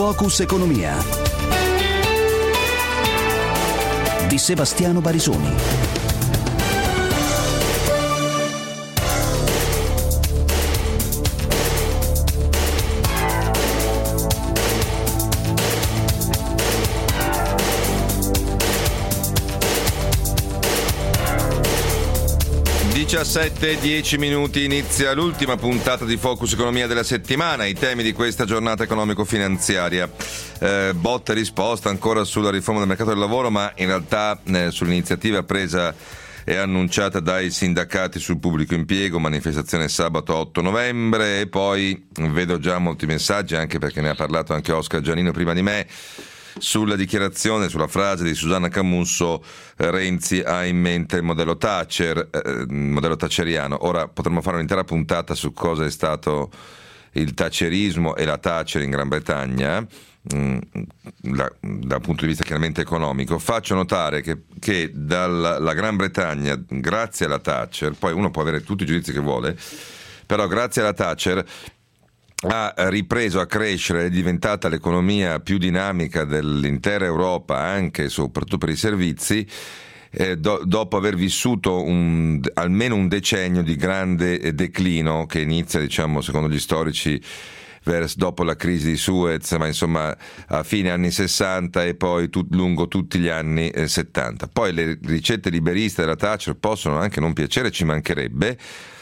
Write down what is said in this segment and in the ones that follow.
Focus Economia di Sebastiano Barisoni. 17:10 minuti, inizia l'ultima puntata di Focus Economia della settimana. I temi di questa giornata economico-finanziaria, botta e risposta ancora sulla riforma del mercato del lavoro, ma in realtà sull'iniziativa presa e annunciata dai sindacati sul pubblico impiego, manifestazione sabato 8 novembre, e poi vedo già molti messaggi, anche perché ne ha parlato anche Oscar Giannino prima di me, sulla dichiarazione, sulla frase di Susanna Camusso. Renzi ha in mente il modello Thatcher, modello thatcheriano. Ora potremmo fare un'intera puntata su cosa è stato il thatcherismo e la Thatcher in Gran Bretagna, dal punto di vista chiaramente economico. Faccio notare che dalla Gran Bretagna, grazie alla Thatcher, poi uno può avere tutti i giudizi che vuole, però grazie alla Thatcher ha ripreso a crescere, è diventata l'economia più dinamica dell'intera Europa, anche e soprattutto per i servizi, dopo aver vissuto almeno un decennio di grande declino che inizia, diciamo, secondo gli storici, dopo la crisi di Suez, ma insomma a fine anni 60 e poi lungo tutti gli anni 70. Poi le ricette liberiste della Thatcher possono anche non piacere, ci mancherebbe.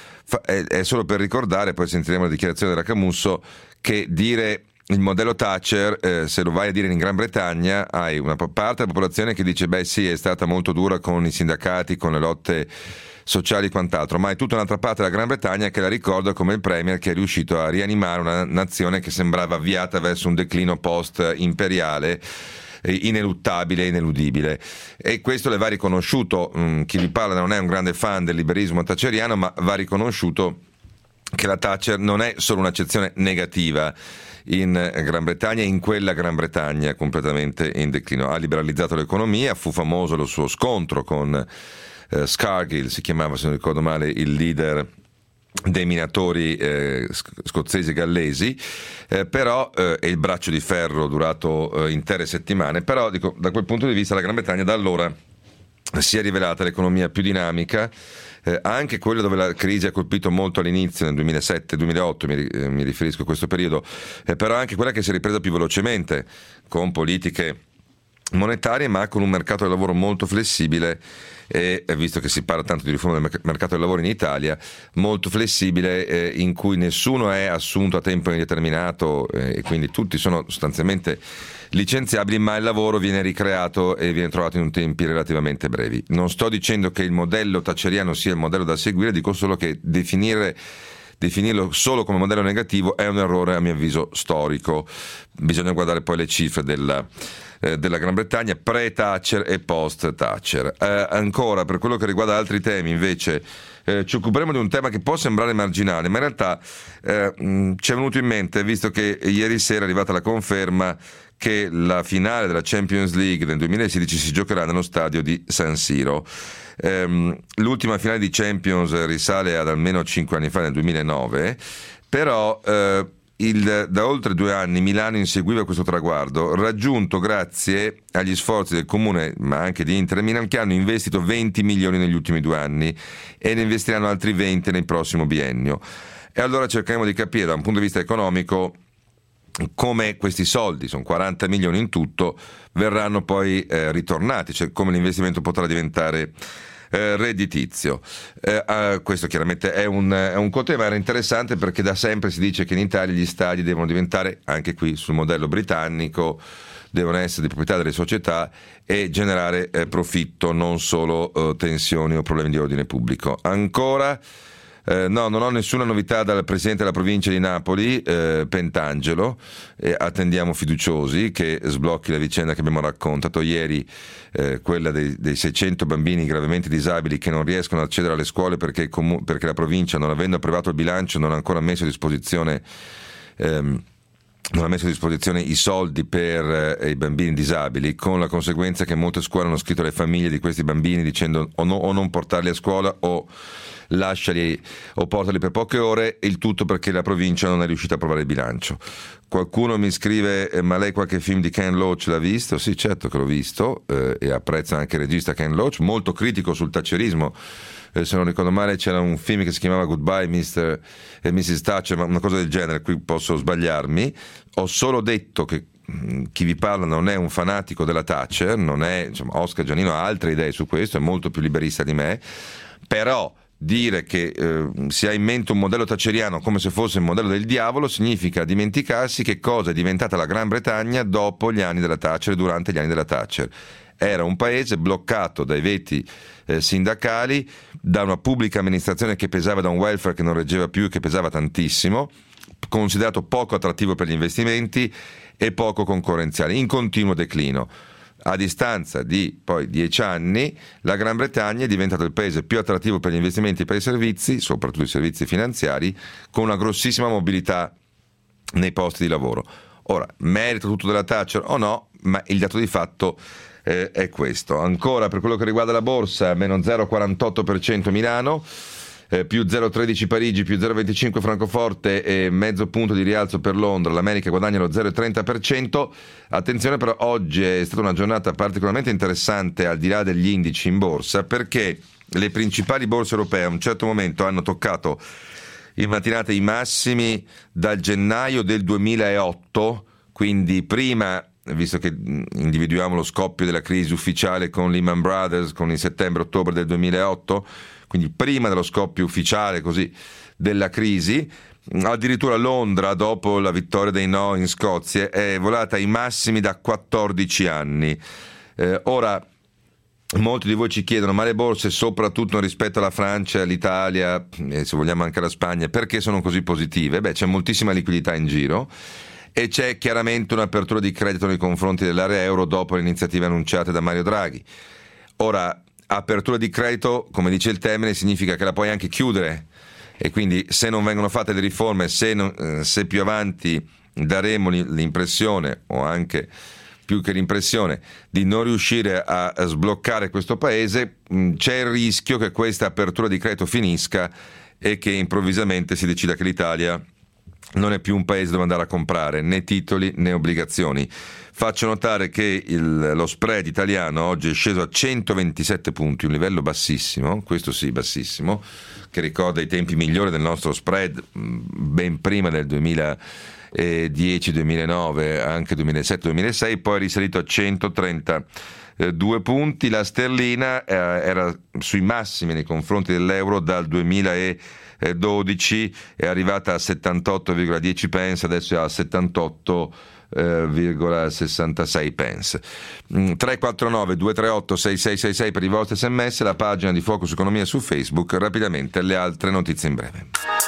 È solo per ricordare, poi sentiremo la dichiarazione della Camusso, che dire il modello Thatcher, se lo vai a dire in Gran Bretagna, hai una parte della popolazione che dice beh sì, è stata molto dura con i sindacati, con le lotte sociali e quant'altro, ma è tutta un'altra parte della Gran Bretagna che la ricorda come il premier che è riuscito a rianimare una nazione che sembrava avviata verso un declino post-imperiale, ineluttabile e ineludibile, e questo le va riconosciuto. Chi vi parla non è un grande fan del liberismo thatcheriano, ma va riconosciuto che la Thatcher non è solo un'accezione negativa in Gran Bretagna, in quella Gran Bretagna completamente in declino. Ha liberalizzato l'economia, fu famoso lo suo scontro con Scargill, si chiamava, se non ricordo male, il leader dei minatori scozzesi e gallesi, però è il braccio di ferro durato intere settimane. Però dico, da quel punto di vista la Gran Bretagna da allora si è rivelata l'economia più dinamica, anche quella dove la crisi ha colpito molto all'inizio, nel 2007-2008 mi riferisco a questo periodo, però anche quella che si è ripresa più velocemente con politiche monetarie, ma con un mercato del lavoro molto flessibile, e visto che si parla tanto di riforma del mercato del lavoro in Italia, molto flessibile, in cui nessuno è assunto a tempo indeterminato e quindi tutti sono sostanzialmente licenziabili, ma il lavoro viene ricreato e viene trovato in tempi relativamente brevi. Non sto dicendo che il modello thatcheriano sia il modello da seguire, dico solo che definirlo solo come modello negativo è un errore, a mio avviso, storico. Bisogna guardare poi le cifre della Gran Bretagna pre-Thatcher e post-Thatcher. Ancora, per quello che riguarda altri temi, invece, ci occuperemo di un tema che può sembrare marginale, ma in realtà ci è venuto in mente, visto che ieri sera è arrivata la conferma che la finale della Champions League del 2016 si giocherà nello stadio di San Siro. L'ultima finale di Champions risale ad almeno 5 anni fa, nel 2009, però da oltre 2 anni Milano inseguiva questo traguardo, raggiunto grazie agli sforzi del comune, ma anche di Inter e Milan, che hanno investito 20 milioni negli ultimi 2 anni e ne investiranno altri 20 nel prossimo biennio. E allora cercheremo di capire da un punto di vista economico come questi soldi, sono 40 milioni in tutto, verranno poi ritornati, cioè come l'investimento potrà diventare redditizio. Questo chiaramente è un tema, era interessante perché da sempre si dice che in Italia gli stadi devono diventare, anche qui sul modello britannico, devono essere di proprietà delle società e generare profitto, non solo tensioni o problemi di ordine pubblico. Ancora no, non ho nessuna novità dal presidente della provincia di Napoli, Pentangelo, e attendiamo fiduciosi che sblocchi la vicenda che abbiamo raccontato ieri, quella dei 600 bambini gravemente disabili che non riescono ad accedere alle scuole perché la provincia, non avendo approvato il bilancio, non ha ancora messo a disposizione non ha messo a disposizione i soldi per i bambini disabili, con la conseguenza che molte scuole hanno scritto alle famiglie di questi bambini dicendo o non portarli a scuola o lasciali o portali per poche ore, il tutto perché la provincia non è riuscita a approvare il bilancio. Qualcuno mi scrive: ma lei qualche film di Ken Loach l'ha visto? Sì, certo che l'ho visto, e apprezza anche il regista Ken Loach, molto critico sul thatcherismo. Se non ricordo male c'era un film che si chiamava Goodbye Mr. e Mrs. Thatcher, ma una cosa del genere, qui posso sbagliarmi. Ho solo detto che chi vi parla non è un fanatico della Thatcher, non è, insomma, Oscar Giannino ha altre idee su questo, è molto più liberista di me, però dire che si ha in mente un modello thatcheriano come se fosse il modello del diavolo significa dimenticarsi che cosa è diventata la Gran Bretagna dopo gli anni della Thatcher e durante gli anni della Thatcher. Era un paese bloccato dai veti sindacali, da una pubblica amministrazione che pesava, da un welfare che non reggeva più e che pesava tantissimo, considerato poco attrattivo per gli investimenti e poco concorrenziale, in continuo declino. A distanza di poi 10 anni la Gran Bretagna è diventato il paese più attrattivo per gli investimenti e per i servizi, soprattutto i servizi finanziari, con una grossissima mobilità nei posti di lavoro. Ora, merito tutto della Thatcher o no, ma il dato di fatto è questo. Ancora per quello che riguarda la borsa, meno 0,48% Milano, più 0,13 Parigi, più 0,25 Francoforte e mezzo punto di rialzo per Londra. L'America guadagna lo 0,30%. Attenzione però, oggi è stata una giornata particolarmente interessante al di là degli indici in borsa, perché le principali borse europee a un certo momento hanno toccato in mattinata i massimi dal gennaio del 2008, quindi prima, visto che individuiamo lo scoppio della crisi ufficiale con Lehman Brothers con il settembre-ottobre del 2008, quindi prima dello scoppio ufficiale così della crisi, addirittura Londra, dopo la vittoria dei no in Scozia, è volata ai massimi da 14 anni. Ora, molti di voi ci chiedono: ma le borse, soprattutto rispetto alla Francia, all'Italia e se vogliamo anche alla Spagna, perché sono così positive? Beh, c'è moltissima liquidità in giro e c'è chiaramente un'apertura di credito nei confronti dell'area euro dopo le iniziative annunciate da Mario Draghi. Ora, apertura di credito, come dice il termine, significa che la puoi anche chiudere, e quindi se non vengono fatte le riforme, se più avanti daremo l'impressione, o anche più che l'impressione, di non riuscire a sbloccare questo paese, c'è il rischio che questa apertura di credito finisca e che improvvisamente si decida che l'Italia non è più un paese dove andare a comprare né titoli né obbligazioni. Faccio notare che lo spread italiano oggi è sceso a 127 punti, un livello bassissimo, questo sì bassissimo, che ricorda i tempi migliori del nostro spread ben prima del 2010, 2009, anche 2007-2006, poi è risalito a 132 punti. La sterlina era sui massimi nei confronti dell'euro dal 2012, è arrivata a 78,10 pence, adesso è a 78,66 pence. 349 238 6666 per i vostri sms, la pagina di Focus Economia su Facebook. Rapidamente le altre notizie in breve.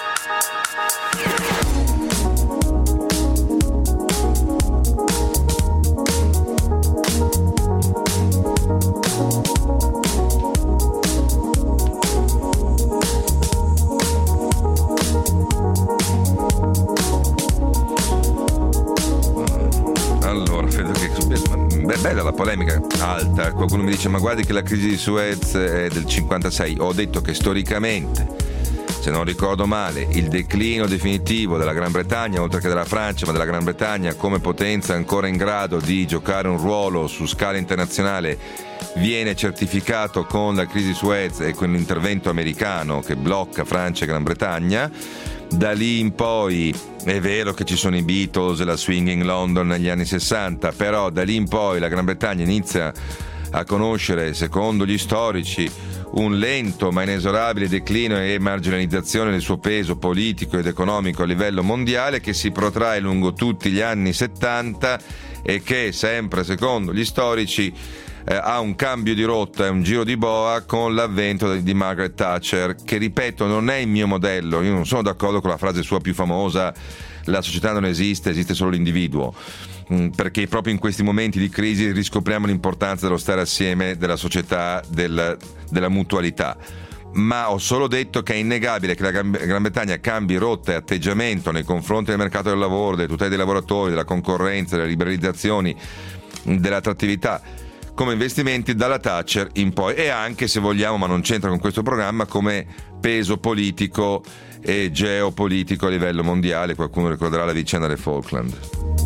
Bella la polemica alta. Qualcuno mi dice: ma guardi che la crisi di Suez è del 56. Ho detto che storicamente, se non ricordo male, il declino definitivo della Gran Bretagna, oltre che della Francia, ma della Gran Bretagna come potenza ancora in grado di giocare un ruolo su scala internazionale, viene certificato con la crisi di Suez e con l'intervento americano che blocca Francia e Gran Bretagna. Da lì in poi è vero che ci sono i Beatles e la Swinging London negli anni 60, però da lì in poi la Gran Bretagna inizia a conoscere, secondo gli storici, un lento ma inesorabile declino e marginalizzazione del suo peso politico ed economico a livello mondiale, che si protrae lungo tutti gli anni 70 e che, sempre secondo gli storici, ha un cambio di rotta e un giro di boa con l'avvento di Margaret Thatcher, che, ripeto, non è il mio modello. Io non sono d'accordo con la frase sua più famosa: la società non esiste, esiste solo l'individuo, perché proprio in questi momenti di crisi riscopriamo l'importanza dello stare assieme, della società, della mutualità. ma ho solo detto che è innegabile che la Gran Bretagna cambi rotta e atteggiamento nei confronti del mercato del lavoro, delle tutele dei lavoratori, della concorrenza, delle liberalizzazioni, dell'attrattività come investimenti dalla Thatcher in poi, e anche, se vogliamo, ma non c'entra con questo programma, come peso politico e geopolitico a livello mondiale. Qualcuno ricorderà la vicenda delle Falkland.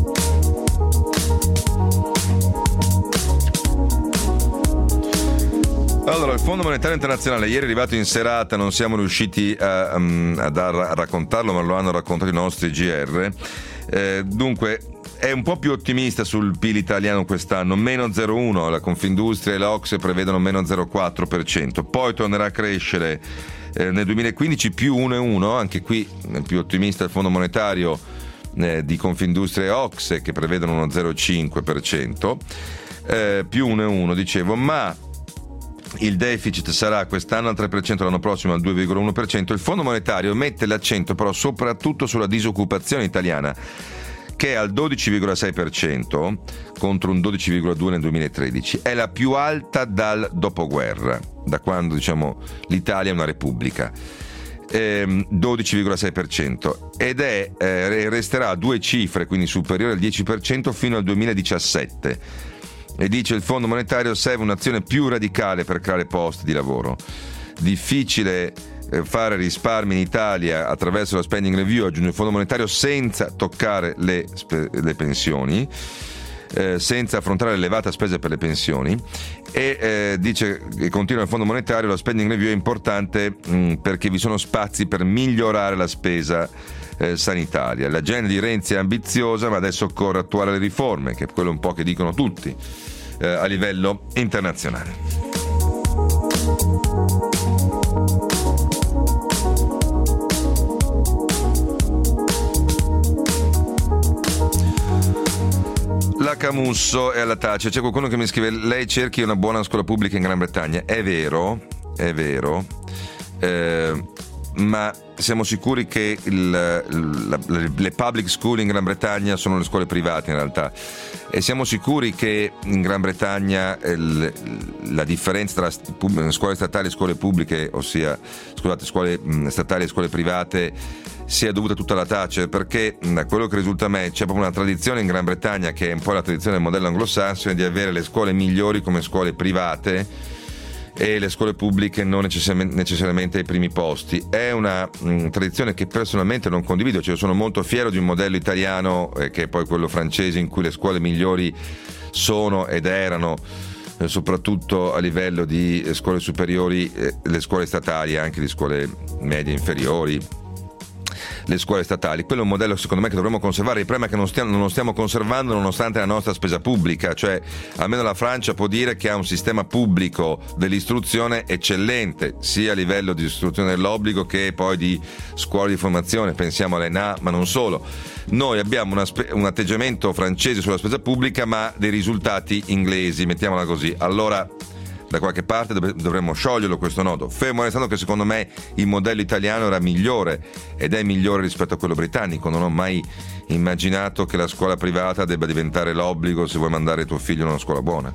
Allora, il Fondo Monetario Internazionale ieri è arrivato in serata, non siamo riusciti a raccontarlo, ma lo hanno raccontato i nostri GR. Dunque è un po' più ottimista sul PIL italiano quest'anno, meno 0,1%, la Confindustria e l'Ocse prevedono meno 0,4%, poi tornerà a crescere nel 2015 più 1,1%, anche qui più ottimista il Fondo Monetario di Confindustria e Ocse, che prevedono uno 0,5%, più 1,1%, dicevo, ma il deficit sarà quest'anno al 3%, l'anno prossimo al 2,1%. Il Fondo Monetario mette l'accento però soprattutto sulla disoccupazione italiana, che è al 12,6% contro un 12,2% nel 2013. È la più alta dal dopoguerra, da quando, diciamo, l'Italia è una repubblica. 12,6%, ed resterà a due cifre, quindi superiore al 10% fino al 2017. E dice il Fondo Monetario: serve un'azione più radicale per creare posti di lavoro. Difficile fare risparmi in Italia attraverso la spending review, aggiunge il Fondo Monetario, senza toccare le pensioni, senza affrontare l'elevata spesa per le pensioni, e dice, e continua il Fondo Monetario, la spending review è importante perché vi sono spazi per migliorare la spesa sanitaria. L'agenda di Renzi è ambiziosa, ma adesso occorre attuare le riforme, che è quello un po' che dicono tutti a livello internazionale. La Camusso e alla Thatcher. C'è qualcuno che mi scrive: lei cerchi una buona scuola pubblica in Gran Bretagna. È vero, ma siamo sicuri che le public school in Gran Bretagna sono le scuole private in realtà, e siamo sicuri che in Gran Bretagna la differenza tra scuole statali e scuole pubbliche, ossia scuole statali e scuole private, sia dovuta tutta alla Thatcher? Perché da quello che risulta a me c'è proprio una tradizione in Gran Bretagna, che è un po' la tradizione del modello anglosassone, di avere le scuole migliori come scuole private e le scuole pubbliche non necessariamente ai primi posti. È una tradizione che personalmente non condivido, cioè sono molto fiero di un modello italiano che è poi quello francese, in cui le scuole migliori sono ed erano soprattutto a livello di scuole superiori le scuole statali, anche di scuole medie inferiori, le scuole statali. Quello è un modello secondo me che dovremmo conservare. Il problema è che non lo stiamo conservando nonostante la nostra spesa pubblica, cioè almeno la Francia può dire che ha un sistema pubblico dell'istruzione eccellente, sia a livello di istruzione dell'obbligo che poi di scuole di formazione, pensiamo all'ENA, ma non solo. Noi abbiamo un atteggiamento francese sulla spesa pubblica, ma dei risultati inglesi, mettiamola così. Allora da qualche parte dovremmo scioglierlo questo nodo, fermo restando che secondo me il modello italiano era migliore ed è migliore rispetto a quello britannico. Non ho mai immaginato che la scuola privata debba diventare l'obbligo se vuoi mandare tuo figlio in una scuola buona.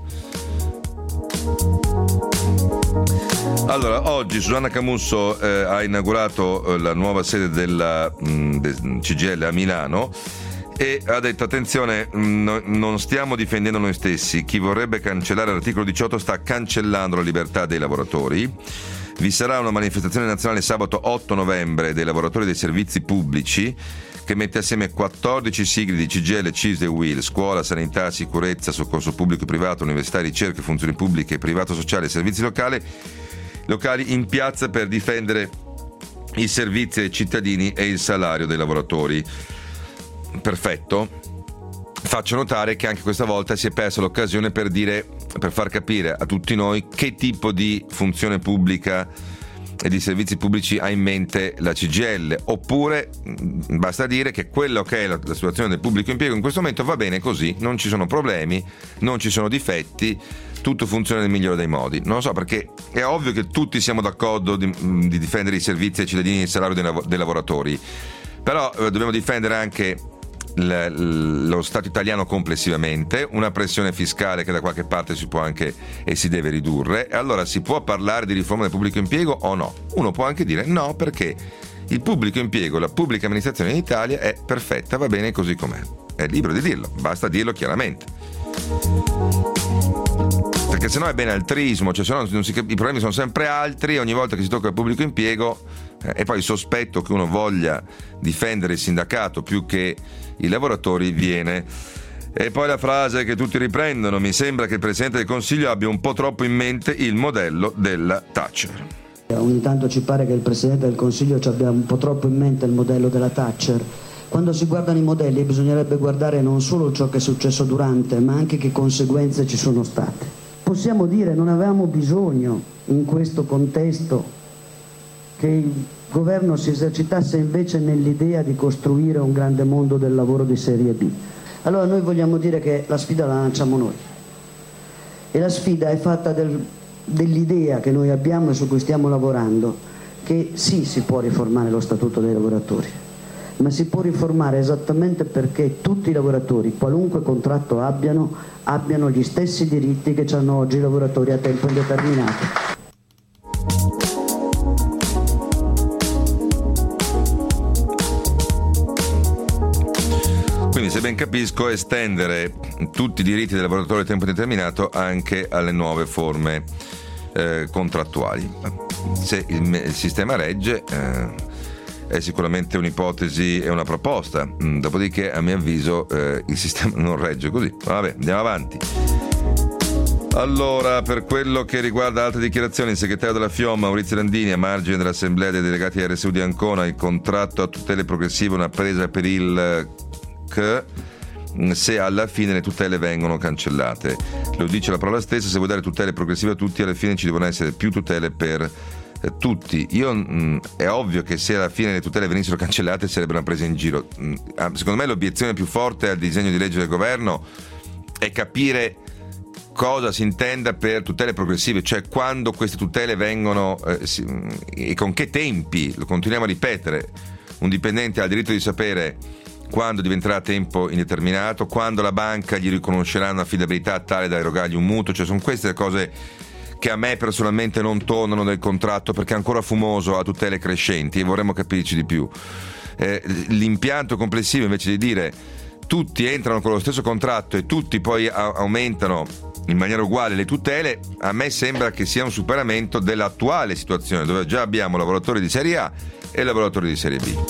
Allora, oggi Susanna Camusso ha inaugurato la nuova sede del CGIL a Milano e ha detto: attenzione, non stiamo difendendo noi stessi, chi vorrebbe cancellare l'articolo 18 sta cancellando la libertà dei lavoratori. Vi sarà una manifestazione nazionale sabato 8 novembre dei lavoratori dei servizi pubblici, che mette assieme 14 sigle di CGIL, CISL e UIL, scuola, sanità, sicurezza, soccorso pubblico e privato, università, ricerca, funzioni pubbliche, privato sociale e servizi locali in piazza per difendere i servizi ai cittadini e il salario dei lavoratori. Perfetto. Faccio notare che anche questa volta si è persa l'occasione per far capire a tutti noi che tipo di funzione pubblica e di servizi pubblici ha in mente la CGIL, oppure basta dire che quello che è la situazione del pubblico impiego in questo momento va bene così, non ci sono problemi, non ci sono difetti, tutto funziona nel migliore dei modi. Non lo so, perché è ovvio che tutti siamo d'accordo di difendere i servizi ai cittadini e il salario dei lavoratori, però dobbiamo difendere anche lo Stato italiano complessivamente, una pressione fiscale che da qualche parte si può anche e si deve ridurre. Allora si può parlare di riforma del pubblico impiego o no? Uno può anche dire no, perché il pubblico impiego, la pubblica amministrazione in Italia è perfetta, va bene così com'è. È libero di dirlo, basta dirlo chiaramente. Perché sennò è benaltrismo, cioè sennò i problemi sono sempre altri ogni volta che si tocca il pubblico impiego, e poi il sospetto che uno voglia difendere il sindacato più che i lavoratori viene. E poi la frase che tutti riprendono: mi sembra che il Presidente del Consiglio abbia un po' troppo in mente il modello della Thatcher. Ogni tanto ci pare che il Presidente del Consiglio ci abbia un po' troppo in mente il modello della Thatcher. Quando si guardano i modelli bisognerebbe guardare non solo ciò che è successo durante, ma anche che conseguenze ci sono state. Possiamo dire non avevamo bisogno in questo contesto che il governo si esercitasse invece nell'idea di costruire un grande mondo del lavoro di serie B. Allora noi vogliamo dire che la sfida la lanciamo noi, e la sfida è fatta dell'idea che noi abbiamo e su cui stiamo lavorando, che sì, si può riformare lo statuto dei lavoratori, ma si può riformare esattamente perché tutti i lavoratori, qualunque contratto abbiano gli stessi diritti che hanno oggi i lavoratori a tempo indeterminato. Quindi, se ben capisco, estendere tutti i diritti del lavoratore a tempo indeterminato anche alle nuove forme contrattuali. Se il sistema regge, è sicuramente un'ipotesi e una proposta, dopodiché a mio avviso il sistema non regge così. Vabbè, andiamo avanti. Allora, per quello che riguarda altre dichiarazioni, il segretario della FIOM Maurizio Landini, a margine dell'assemblea dei delegati RSU di Ancona: il contratto a tutele progressive è una presa per il se alla fine le tutele vengono cancellate. Lo dice la parola stessa: se vuoi dare tutele progressive a tutti, alla fine ci devono essere più tutele per tutti. È ovvio che se alla fine le tutele venissero cancellate sarebbe una presa in giro. Secondo me l'obiezione più forte al disegno di legge del governo è capire cosa si intenda per tutele progressive, cioè quando queste tutele vengono e con che tempi. Lo continuiamo a ripetere: un dipendente ha il diritto di sapere quando diventerà a tempo indeterminato, quando la banca gli riconoscerà un'affidabilità tale da erogargli un mutuo. Cioè sono queste le cose che a me personalmente non tornano nel contratto, perché è ancora fumoso a tutele crescenti e vorremmo capirci di più. L'impianto complessivo, invece di dire tutti entrano con lo stesso contratto e tutti poi aumentano in maniera uguale le tutele, a me sembra che sia un superamento dell'attuale situazione, dove già abbiamo lavoratori di serie A e lavoratori di serie B.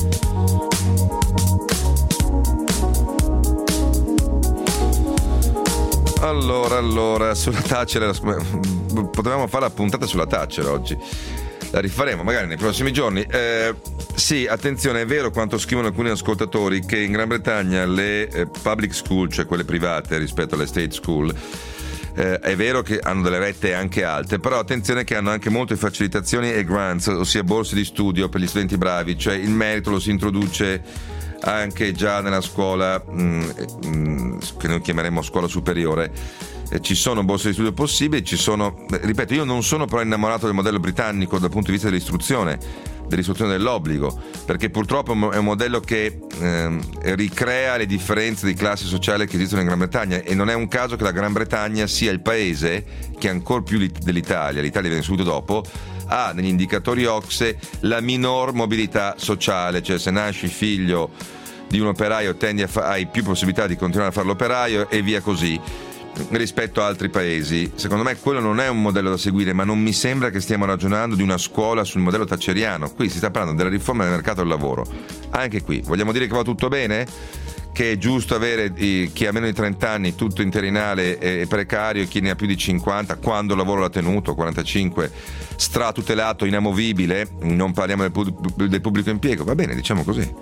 Allora, sulla Thatcher, potevamo fare la puntata sulla Thatcher oggi. La rifaremo magari nei prossimi giorni. Sì, attenzione, è vero quanto scrivono alcuni ascoltatori, che in Gran Bretagna le public school, cioè quelle private rispetto alle state school, è vero che hanno delle rette anche alte, però attenzione che hanno anche molte facilitazioni e grants, ossia borse di studio per gli studenti bravi, cioè il merito lo si introduce anche già nella scuola che noi chiameremo scuola superiore. Ci sono borse di studio possibili, ripeto, io non sono però innamorato del modello britannico dal punto di vista dell'istruzione dell'obbligo, perché purtroppo è un modello che ricrea le differenze di classe sociale che esistono in Gran Bretagna, e non è un caso che la Gran Bretagna sia il paese che ancor più l'Italia viene subito dopo, ha negli indicatori OCSE la minor mobilità sociale. Cioè se nasci figlio di un operaio hai più possibilità di continuare a fare l'operaio e via così, rispetto a altri paesi. Secondo me quello non è un modello da seguire, ma non mi sembra che stiamo ragionando di una scuola sul modello thatcheriano. Qui si sta parlando della riforma del mercato del lavoro. Anche qui vogliamo dire che va tutto bene? Che è giusto avere chi ha meno di 30 anni tutto interinale e precario, e chi ne ha più di 50, quando il lavoro l'ha tenuto, 45, stratutelato, inamovibile? Non parliamo del pubblico impiego, va bene, diciamo così.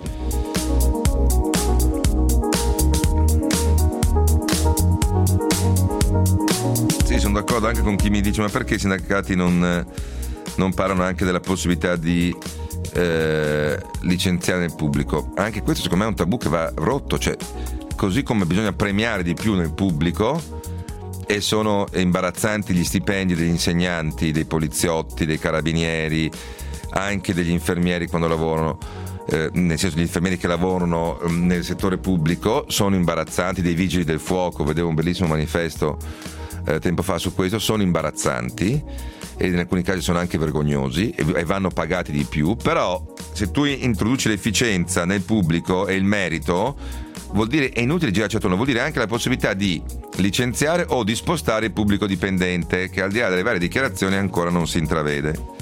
Sì, sono d'accordo anche con chi mi dice: ma perché i sindacati non parlano anche della possibilità di licenziare nel pubblico? Anche questo secondo me è un tabù che va rotto. Cioè, così come bisogna premiare di più nel pubblico, e sono imbarazzanti gli stipendi degli insegnanti, dei poliziotti, dei carabinieri, anche degli infermieri quando lavorano, nel senso gli infermieri che lavorano nel settore pubblico, sono imbarazzanti, dei vigili del fuoco, vedevo un bellissimo manifesto tempo fa su questo, sono imbarazzanti e in alcuni casi sono anche vergognosi e vanno pagati di più. Però se tu introduci l'efficienza nel pubblico e il merito, vuol dire, è inutile girarci attorno, vuol dire anche la possibilità di licenziare o di spostare il pubblico dipendente, che al di là delle varie dichiarazioni ancora non si intravede.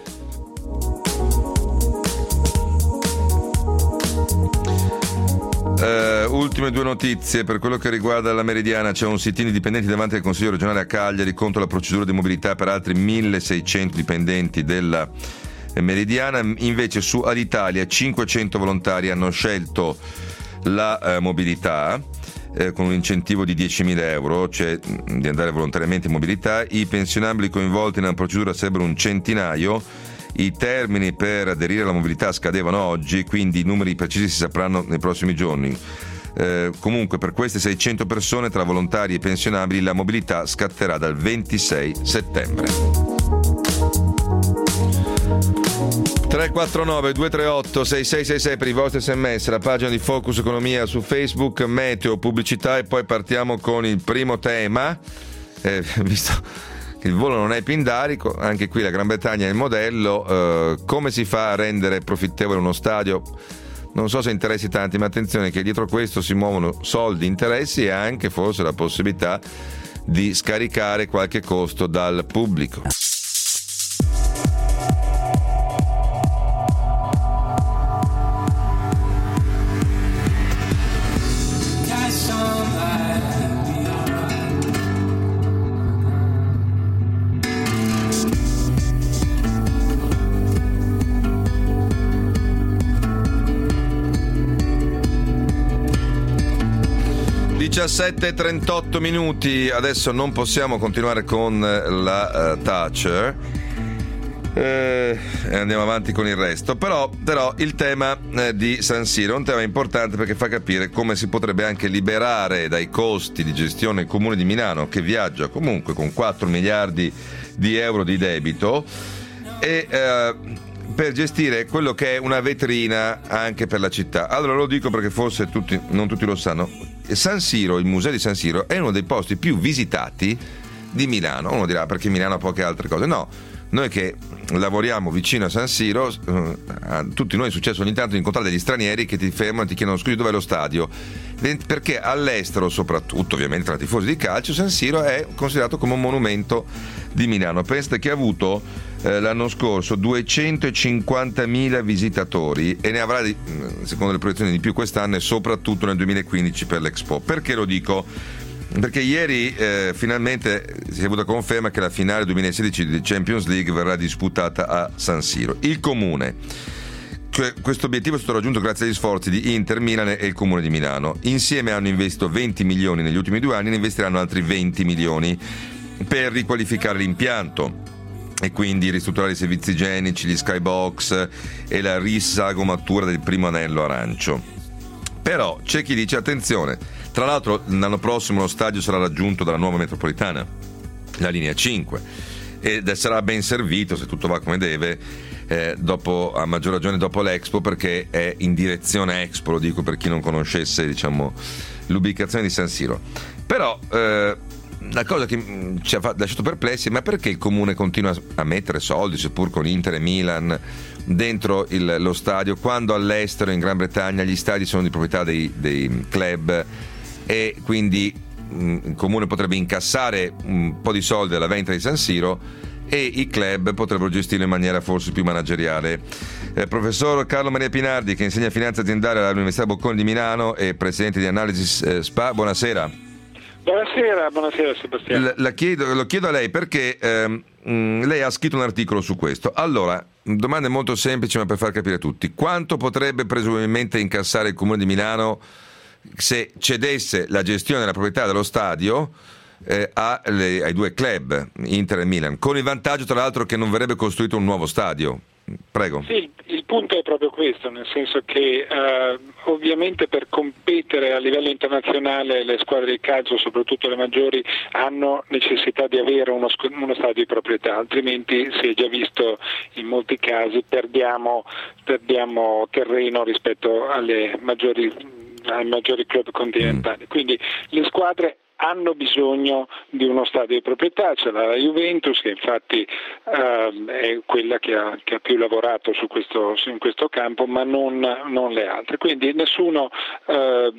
Ultime due notizie per quello che riguarda la Meridiana. C'è un sit-in di dipendenti davanti al Consiglio regionale a Cagliari contro la procedura di mobilità per altri 1600 dipendenti della Meridiana. Invece su Alitalia 500 volontari hanno scelto la mobilità con un incentivo di 10.000 euro, cioè di andare volontariamente in mobilità. I pensionabili coinvolti nella procedura sarebbero un centinaio. I termini per aderire alla mobilità scadevano oggi, quindi i numeri precisi si sapranno nei prossimi giorni. Comunque per queste 600 persone tra volontari e pensionabili la mobilità scatterà dal 26 settembre. 349 238 6666 per i vostri sms, la pagina di Focus Economia su Facebook, meteo, pubblicità e poi partiamo con il primo tema, visto che il volo non è pindarico, anche qui la Gran Bretagna è il modello. Come si fa a rendere profittevole uno stadio? Non so se interessi tanti, ma attenzione che dietro questo si muovono soldi, interessi e anche forse la possibilità di scaricare qualche costo dal pubblico. (17:38). Adesso non possiamo continuare con la Thatcher e andiamo avanti con il resto, però il tema di San Siro è un tema importante perché fa capire come si potrebbe anche liberare dai costi di gestione il Comune di Milano, che viaggia comunque con 4 miliardi di euro di debito, e per gestire quello che è una vetrina anche per la città. Allora lo dico perché forse non tutti lo sanno. San Siro, il museo di San Siro, è uno dei posti più visitati di Milano. Uno dirà perché Milano ha poche altre cose. No, noi che lavoriamo vicino a San Siro, a tutti noi è successo ogni tanto di incontrare degli stranieri che ti fermano e ti chiedono scusi dov'è lo stadio, perché all'estero, soprattutto ovviamente tra tifosi di calcio, San Siro è considerato come un monumento di Milano. Pensate che ha avuto l'anno scorso 250.000 visitatori e ne avrà secondo le proiezioni di più quest'anno e soprattutto nel 2015 per l'Expo. Perché lo dico? Perché ieri finalmente si è avuta conferma che la finale 2016 di Champions League verrà disputata a San Siro. Il Comune, cioè, questo obiettivo è stato raggiunto grazie agli sforzi di Inter, Milan e il Comune di Milano. Insieme hanno investito 20 milioni negli ultimi 2 anni e ne investiranno altri 20 milioni per riqualificare l'impianto e quindi ristrutturare i servizi igienici, gli skybox e la risagomatura del primo anello arancio. Però c'è chi dice attenzione, tra l'altro l'anno prossimo lo stadio sarà raggiunto dalla nuova metropolitana, la linea 5, ed sarà ben servito se tutto va come deve, a maggior ragione dopo l'Expo, perché è in direzione Expo, lo dico per chi non conoscesse l'ubicazione di San Siro. Però la cosa che ci ha lasciato perplessi è: ma perché il Comune continua a mettere soldi, seppur con Inter e Milan, dentro lo stadio, quando all'estero, in Gran Bretagna, gli stadi sono di proprietà dei club e quindi il Comune potrebbe incassare un po' di soldi dalla vendita di San Siro e i club potrebbero gestirlo in maniera forse più manageriale. Professor Carlo Maria Pinardi, che insegna finanza aziendale all'Università Bocconi di Milano e presidente di Analysis SPA, buonasera. Buonasera Sebastiano. Lo chiedo a lei perché lei ha scritto un articolo su questo. Allora, domande molto semplici ma per far capire a tutti: quanto potrebbe presumibilmente incassare il Comune di Milano se cedesse la gestione della proprietà dello stadio ai 2 club, Inter e Milan, con il vantaggio tra l'altro che non verrebbe costruito un nuovo stadio? Prego. Sì, il punto è proprio questo, nel senso che ovviamente per competere a livello internazionale le squadre di calcio, soprattutto le maggiori, hanno necessità di avere uno stadio di proprietà, altrimenti si è già visto in molti casi perdiamo terreno rispetto ai maggiori club continentali. Quindi le squadre hanno bisogno di uno stadio di proprietà. C'è la Juventus che infatti è quella che ha più lavorato in questo campo, ma non le altre. Quindi nessuno fa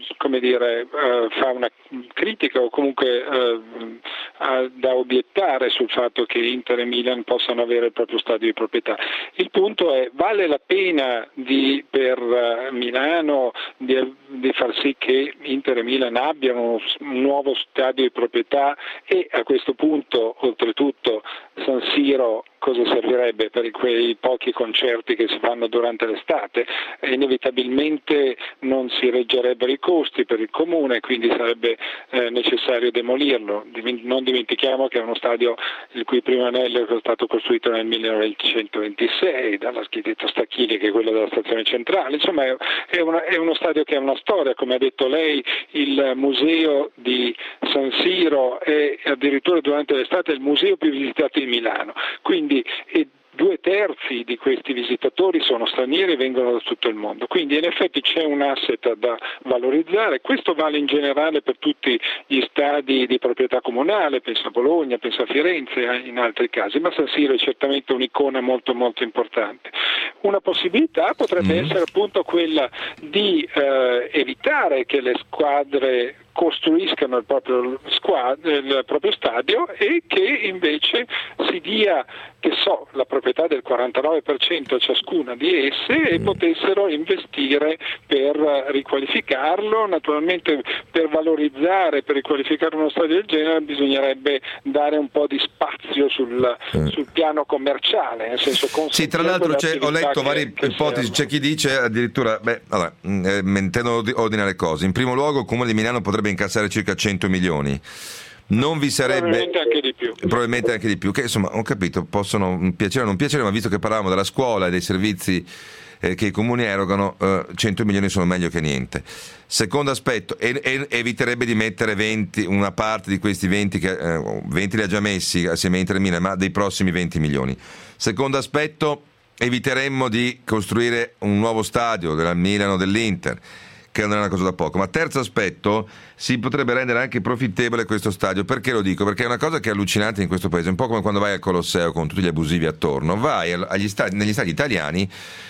una critica o comunque ha da obiettare sul fatto che Inter e Milan possano avere il proprio stadio di proprietà. Il punto è: vale la pena per Milano di far sì che Inter e Milan abbiano un nuovo stadio di proprietà? E a questo punto, oltretutto, San Siro cosa servirebbe per quei pochi concerti che si fanno durante l'estate? Inevitabilmente non si reggerebbero i costi per il comune, quindi sarebbe necessario demolirlo. Non dimentichiamo che è uno stadio il cui primo anello è stato costruito nel 1926 dall'architetto Stachini, che è quello della stazione centrale. Insomma, è uno stadio che ha una storia. Come ha detto lei, il museo di San Siro è addirittura durante l'estate il museo più visitato di Milano. Quindi 2/3 di questi visitatori sono stranieri e vengono da tutto il mondo, quindi in effetti c'è un asset da valorizzare. Questo vale in generale per tutti gli stadi di proprietà comunale, penso a Bologna, penso a Firenze, in altri casi, ma San Siro è certamente un'icona molto molto importante. Una possibilità potrebbe essere appunto quella di evitare che le squadre costruiscano il proprio stadio e che invece si dia, la proprietà del 49% a ciascuna di esse e potessero investire per riqualificarlo. Naturalmente per valorizzare, per riqualificare uno stadio del genere bisognerebbe dare un po' di spazio sul piano commerciale, nel senso sì, tra l'altro ho letto varie ipotesi, c'è chi dice addirittura intendo ordinare cose. In primo luogo il Comune di Milano potrebbe incassare circa 100 milioni. Non vi sarebbe probabilmente anche di più, che insomma ho capito, possono piacere o non piacere, ma visto che parlavamo della scuola e dei servizi che i comuni erogano, 100 milioni sono meglio che niente. Secondo aspetto, eviterebbe di mettere una parte di questi 20 li ha già messi assieme a Inter e Milan, ma dei prossimi 20 milioni. Secondo aspetto, eviteremmo di costruire un nuovo stadio del Milan o dell'Inter, che non è una cosa da poco. Ma terzo aspetto, si potrebbe rendere anche profittevole questo stadio. Perché lo dico? Perché è una cosa che è allucinante in questo paese, un po' come quando vai al Colosseo con tutti gli abusivi attorno, vai negli stadi italiani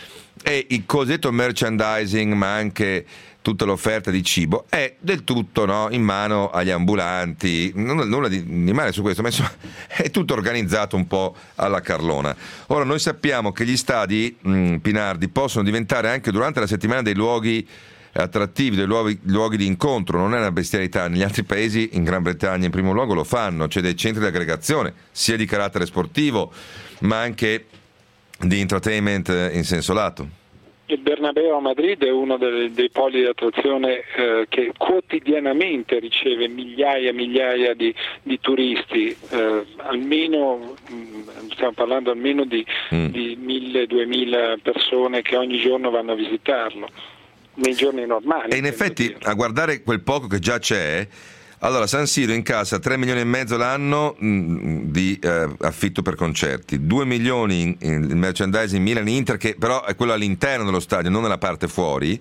e il cosiddetto merchandising, ma anche tutta l'offerta di cibo è del tutto in mano agli ambulanti, nulla di male su questo, ma insomma è tutto organizzato un po' alla Carlona. Ora noi sappiamo che gli stadi, Pinardi, possono diventare anche durante la settimana dei luoghi attrattivi, dei luoghi di incontro. Non è una bestialità, negli altri paesi, in Gran Bretagna in primo luogo, lo fanno, c'è dei centri di aggregazione sia di carattere sportivo ma anche di entertainment in senso lato. Il Bernabéu a Madrid è uno dei poli di attrazione che quotidianamente riceve migliaia e migliaia di turisti, almeno stiamo parlando almeno di 1.000-2.000 persone che ogni giorno vanno a visitarlo nei giorni normali. E in effetti, a guardare quel poco che già c'è, allora San Siro incassa 3 milioni e mezzo l'anno di affitto per concerti, 2 milioni in merchandising Milan-Inter, che però è quello all'interno dello stadio, non nella parte fuori,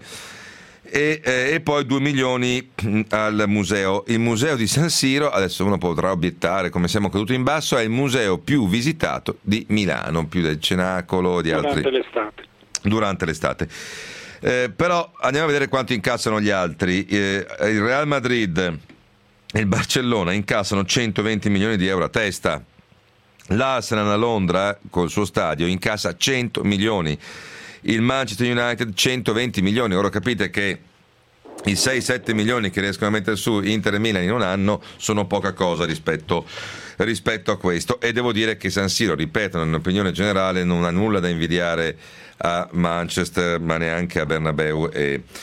e poi 2 milioni al museo. Il museo di San Siro, adesso uno potrà obiettare come siamo caduti in basso, è il museo più visitato di Milano, più del Cenacolo, di altri durante l'estate. Però andiamo a vedere quanto incassano gli altri. Il Real Madrid e il Barcellona incassano 120 milioni di euro a testa. L'Arsenal a Londra col suo stadio incassa 100 milioni. Il Manchester United 120 milioni. Ora capite che i 6-7 milioni che riescono a mettere su Inter e Milan in un anno sono poca cosa rispetto a questo. E devo dire che San Siro, ripeto, nell'opinione generale non ha nulla da invidiare a Manchester, ma neanche a Bernabéu e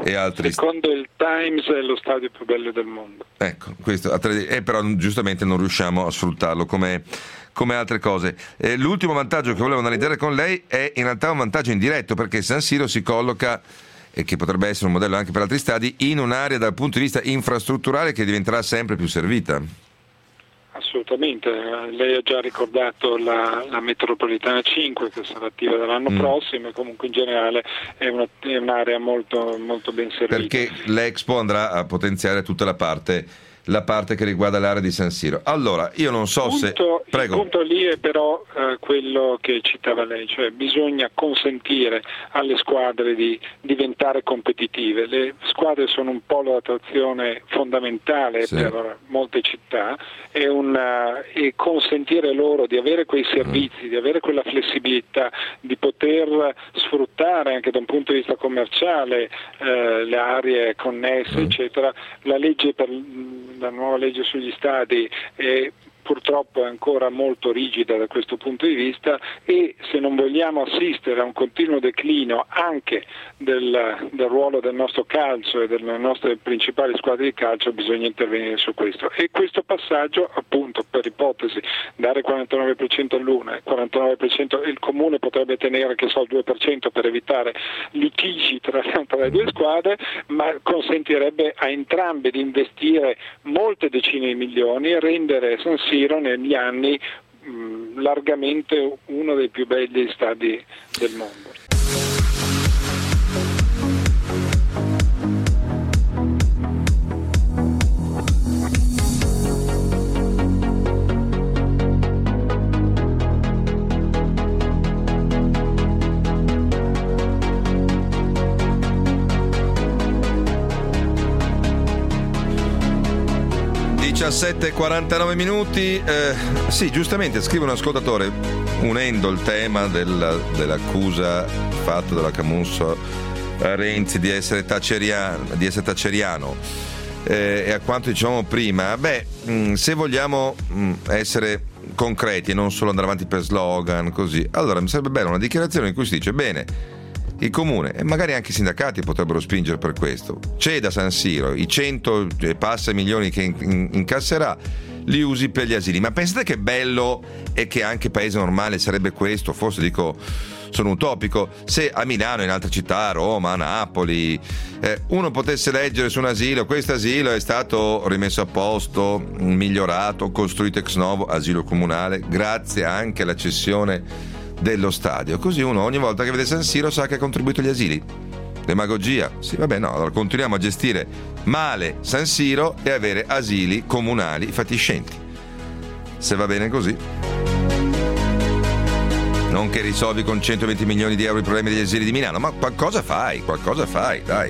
e altri. Secondo il Times è lo stadio più bello del mondo. Ecco, questo però giustamente non riusciamo a sfruttarlo come altre cose. L'ultimo vantaggio che volevo analizzare con lei è in realtà un vantaggio indiretto, perché San Siro si colloca, e che potrebbe essere un modello anche per altri stadi, in un'area dal punto di vista infrastrutturale che diventerà sempre più servita. Assolutamente, lei ha già ricordato la metropolitana 5 che sarà attiva dall'anno prossimo, e comunque in generale è un'area molto, molto ben servita. Perché l'Expo andrà a potenziare tutta la parte che riguarda l'area di San Siro. Allora, io non so Prego. Il punto lì è però quello che citava lei, cioè bisogna consentire alle squadre di diventare competitive. Le squadre sono un polo d'attrazione fondamentale per molte città e consentire loro di avere quei servizi, di avere quella flessibilità, di poter sfruttare anche da un punto di vista commerciale le aree connesse, eccetera. La nuova legge sugli stadi purtroppo è ancora molto rigida da questo punto di vista, e se non vogliamo assistere a un continuo declino anche del ruolo del nostro calcio e delle nostre principali squadre di calcio, bisogna intervenire su questo. E questo passaggio, appunto, per ipotesi, dare 49% all'una e 49% il comune potrebbe tenere, che so, il 2% per evitare litigi tra le due squadre, ma consentirebbe a entrambe di investire molte decine di milioni e rendere San Siro negli anni largamente uno dei più belli stadi del mondo. e 49 minuti. Sì, giustamente scrive un ascoltatore, unendo il tema dell'accusa fatta dalla Camusso a Renzi di essere taceriano e a quanto dicevamo prima, se vogliamo essere concreti e non solo andare avanti per slogan così, allora mi sarebbe bella una dichiarazione in cui si dice: bene, il comune e magari anche i sindacati potrebbero spingere per questo, ceda San Siro, i 100 e passa milioni che incasserà li usi per gli asili. Ma pensate che bello, e che anche paese normale sarebbe questo, forse dico sono utopico, se a Milano e in altre città, a Roma, a Napoli, uno potesse leggere su un asilo: questo asilo è stato rimesso a posto, migliorato, costruito ex novo, asilo comunale, grazie anche alla cessione dello stadio. Così uno ogni volta che vede San Siro sa che ha contribuito agli asili. Demagogia? Sì, vabbè, no, allora continuiamo a gestire male San Siro e avere asili comunali fatiscenti, se va bene così. Non che risolvi con 120 milioni di euro i problemi degli asili di Milano, ma qualcosa fai, dai.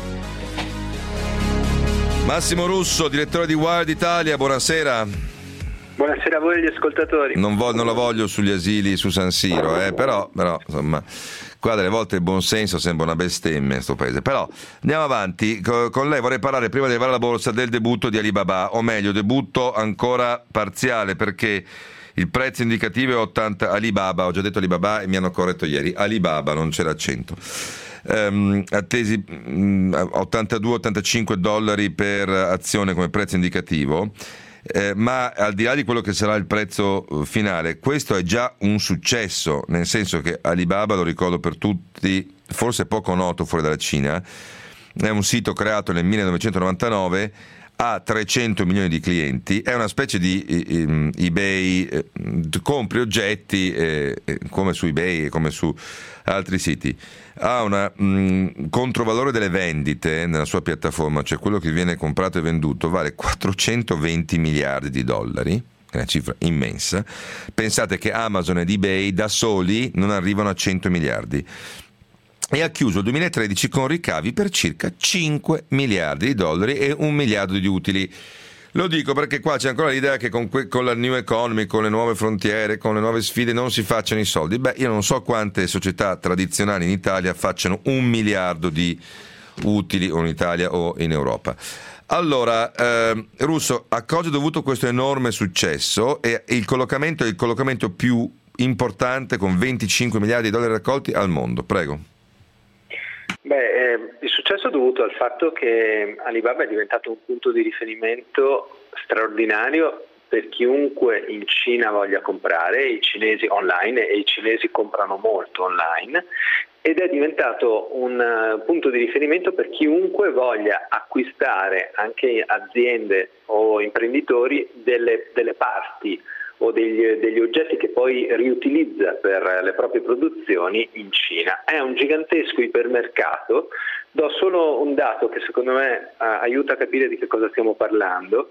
Massimo Russo, direttore di Wired Italia, buonasera. Buonasera a voi e agli ascoltatori. Non la voglio sugli asili su San Siro, però insomma, qua delle volte il buonsenso sembra una bestemmia in sto paese. Però andiamo avanti. Con lei vorrei parlare, prima di arrivare alla borsa, del debutto di Alibaba, o meglio, debutto ancora parziale, perché il prezzo indicativo è 80. Alibaba, ho già detto Alibaba e mi hanno corretto ieri, Alibaba, non c'è l'accento. Attesi $82-85 per azione come prezzo indicativo. Ma al di là di quello che sarà il prezzo finale, questo è già un successo, nel senso che Alibaba, lo ricordo per tutti, forse poco noto fuori dalla Cina, è un sito creato nel 1999, ha 300 milioni di clienti, è una specie di eBay, compri oggetti come su eBay e come su altri siti. Ha un controvalore delle vendite nella sua piattaforma, cioè quello che viene comprato e venduto, vale $420 miliardi, che è una cifra immensa. Pensate che Amazon ed eBay da soli non arrivano a 100 miliardi. E ha chiuso il 2013 con ricavi per circa $5 miliardi e $1 miliardo di utili. Lo dico perché qua c'è ancora l'idea che con la new economy, con le nuove frontiere, con le nuove sfide non si facciano i soldi. Io non so quante società tradizionali in Italia facciano 1 miliardo di utili, o in Italia o in Europa. Allora, Russo, a cosa è dovuto questo enorme successo? E il collocamento è il collocamento più importante, con $25 miliardi raccolti al mondo. Prego. Il successo Questo è dovuto al fatto che Alibaba è diventato un punto di riferimento straordinario per chiunque in Cina voglia comprare, i cinesi online, e i cinesi comprano molto online, ed è diventato un punto di riferimento per chiunque voglia acquistare, anche aziende o imprenditori, delle parti o degli oggetti che poi riutilizza per le proprie produzioni in Cina. È un gigantesco ipermercato. Do solo un dato che secondo me aiuta a capire di che cosa stiamo parlando.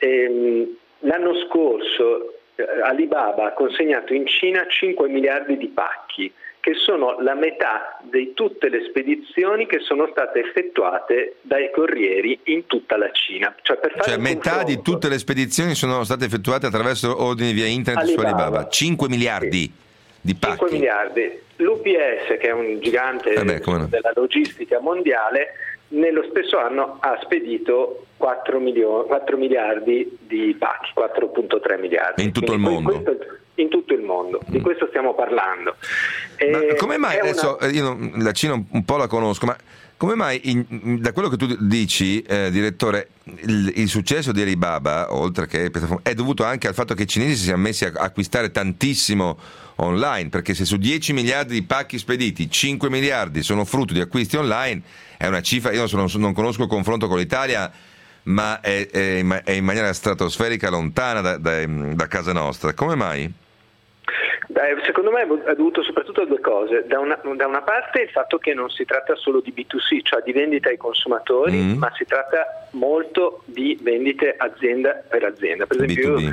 L'anno scorso Alibaba ha consegnato in Cina 5 miliardi di pacchi, che sono la metà di tutte le spedizioni che sono state effettuate dai corrieri in tutta la Cina. Cioè metà di tutte le spedizioni sono state effettuate attraverso ordini via internet su Alibaba. 5 miliardi di pacchi. 5 miliardi. L'UPS, che è un gigante della logistica mondiale, nello stesso anno ha spedito 4 miliardi di pacchi, 4,3 miliardi. In tutto il mondo? In tutto il mondo, di questo stiamo parlando. Ma come mai, adesso io la Cina un po' la conosco, ma come mai, da quello che tu dici, direttore, il successo di Alibaba, oltre che è dovuto anche al fatto che i cinesi si siano messi a acquistare tantissimo online, perché se su 10 miliardi di pacchi spediti 5 miliardi sono frutto di acquisti online, è una cifra, io non conosco il confronto con l'Italia, ma è in maniera stratosferica, lontana da casa nostra. Come mai? Secondo me è dovuto soprattutto a due cose. Da una parte il fatto che non si tratta solo di B2C, cioè di vendita ai consumatori, ma si tratta molto di vendite azienda per azienda. Per esempio, B2B. io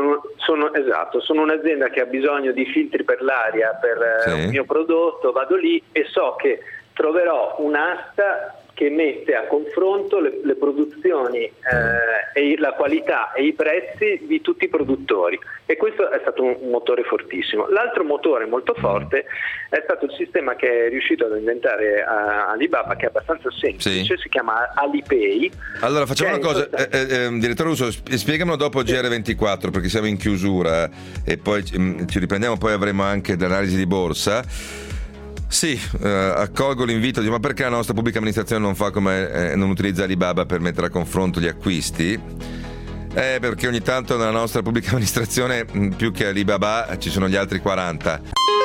sono un'azienda che ha bisogno di filtri per l'aria per un mio prodotto, vado lì e so che troverò un'asta che mette a confronto le produzioni e la qualità e i prezzi di tutti i produttori, e questo è stato un motore fortissimo. L'altro motore molto forte è stato il sistema che è riuscito ad inventare Alibaba, che è abbastanza semplice, si chiama Alipay. Allora facciamo una cosa, direttore Russo, spiegamelo dopo GR24, perché siamo in chiusura e poi ci riprendiamo, poi avremo anche l'analisi di borsa. Sì, accolgo l'invito ma perché la nostra pubblica amministrazione non fa come non utilizza Alibaba per mettere a confronto gli acquisti? Perché ogni tanto nella nostra pubblica amministrazione più che Alibaba ci sono gli altri 40.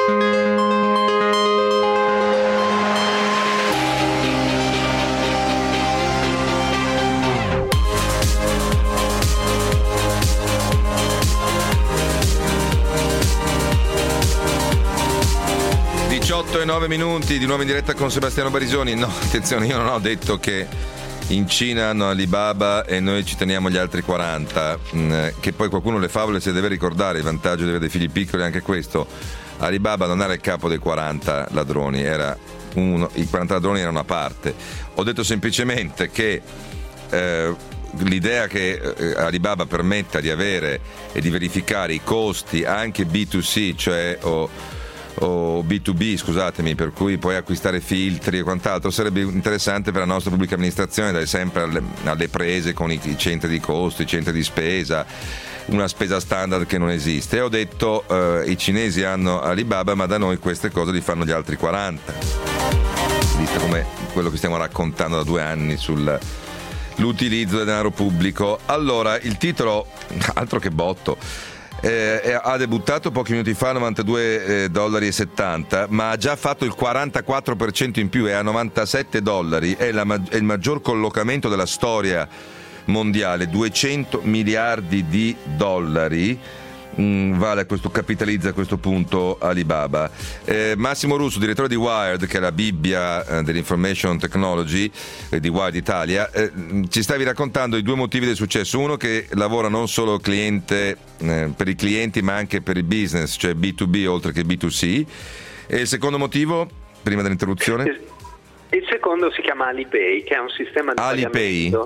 18:09 di nuovo in diretta con Sebastiano Barisoni. No, attenzione, io non ho detto che in Cina hanno Alibaba e noi ci teniamo gli altri 40, che poi qualcuno le favole si deve ricordare, il vantaggio di avere dei figli piccoli è anche questo. Alibaba non era il capo dei 40 ladroni, i 40 ladroni erano una parte. Ho detto semplicemente che l'idea che Alibaba permetta di avere e di verificare i costi anche B2C, cioè o B2B, scusatemi, per cui puoi acquistare filtri e quant'altro, sarebbe interessante per la nostra pubblica amministrazione, dare sempre alle prese con i centri di costo, i centri di spesa, una spesa standard che non esiste. E ho detto i cinesi hanno Alibaba, ma da noi queste cose li fanno gli altri 40, visto come quello che stiamo raccontando da 2 anni sull'utilizzo del denaro pubblico. Allora, il titolo, altro che botto, ha debuttato pochi minuti fa a $92,70, ma ha già fatto il 44% in più, è a $97, è il maggior collocamento della storia mondiale, 200 miliardi di dollari. Capitalizza a questo punto Alibaba. Massimo Russo, direttore di Wired, che è la Bibbia dell'information technology di Wired Italia, ci stavi raccontando i 2 motivi del successo: uno che lavora non solo cliente per i clienti ma anche per il business, cioè B2B oltre che B2C, e il secondo motivo, prima dell'interruzione? Il secondo si chiama Alipay, che è un sistema di pagamento.